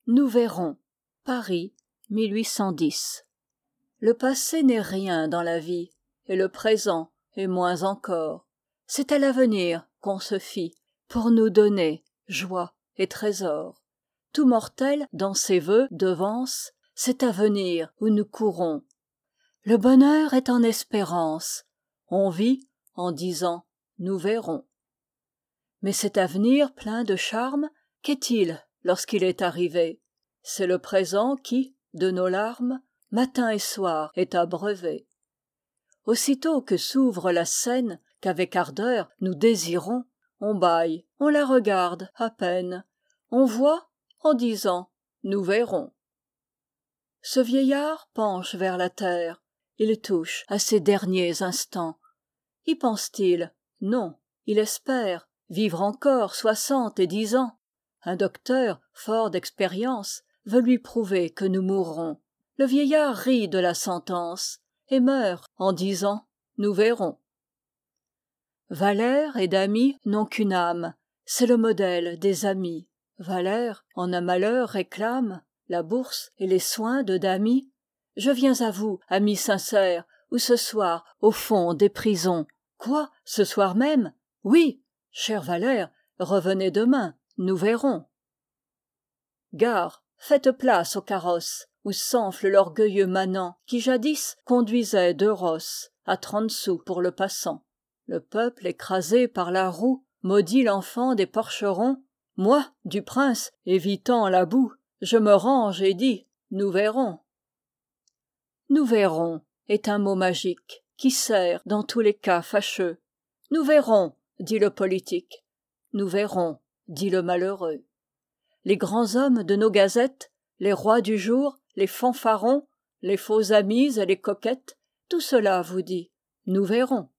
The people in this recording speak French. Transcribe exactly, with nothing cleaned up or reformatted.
Nous verrons. Paris, mille huit cent dix. Le passé n'est rien dans la vie, et le présent est moins encore. C'est à l'avenir qu'on se fie, pour nous donner joie et trésor. Tout mortel dans ses vœux devance cet avenir où nous courons. Le bonheur est en espérance, on vit en disant nous verrons. Mais cet avenir plein de charme, qu'est-il lorsqu'il est arrivé? C'est le présent qui, de nos larmes, matin et soir est abreuvé. Aussitôt que s'ouvre la scène qu'avec ardeur nous désirons, on bâille, on la regarde à peine, on voit en disant nous verrons. Ce vieillard penche vers la terre, il touche à ses derniers instants. Y pense-t-il? Non, il espère vivre encore soixante et dix ans. Un docteur, fort d'expérience, veut lui prouver que nous mourrons. Le vieillard rit de la sentence et meurt en disant nous verrons. Valère et Damy n'ont qu'une âme, c'est le modèle des amis. Valère en un malheur réclame la bourse et les soins de Damy. Je viens à vous, amis sincères, ou ce soir au fond des prisons. Quoi, ce soir même? Oui, cher Valère, revenez demain, nous verrons. Gare, faites place au carrosse, où s'enfle l'orgueilleux manant qui jadis conduisait deux rosses à trente sous pour le passant. Le peuple écrasé par la roue maudit l'enfant des porcherons. Moi, du prince, évitant la boue, je me range et dis nous verrons. Nous verrons est un mot magique qui sert dans tous les cas fâcheux. Nous verrons, dit le politique. Nous verrons, dit le malheureux. Les grands hommes de nos gazettes, les rois du jour, les fanfarons, les faux amis et les coquettes, tout cela vous dit nous verrons.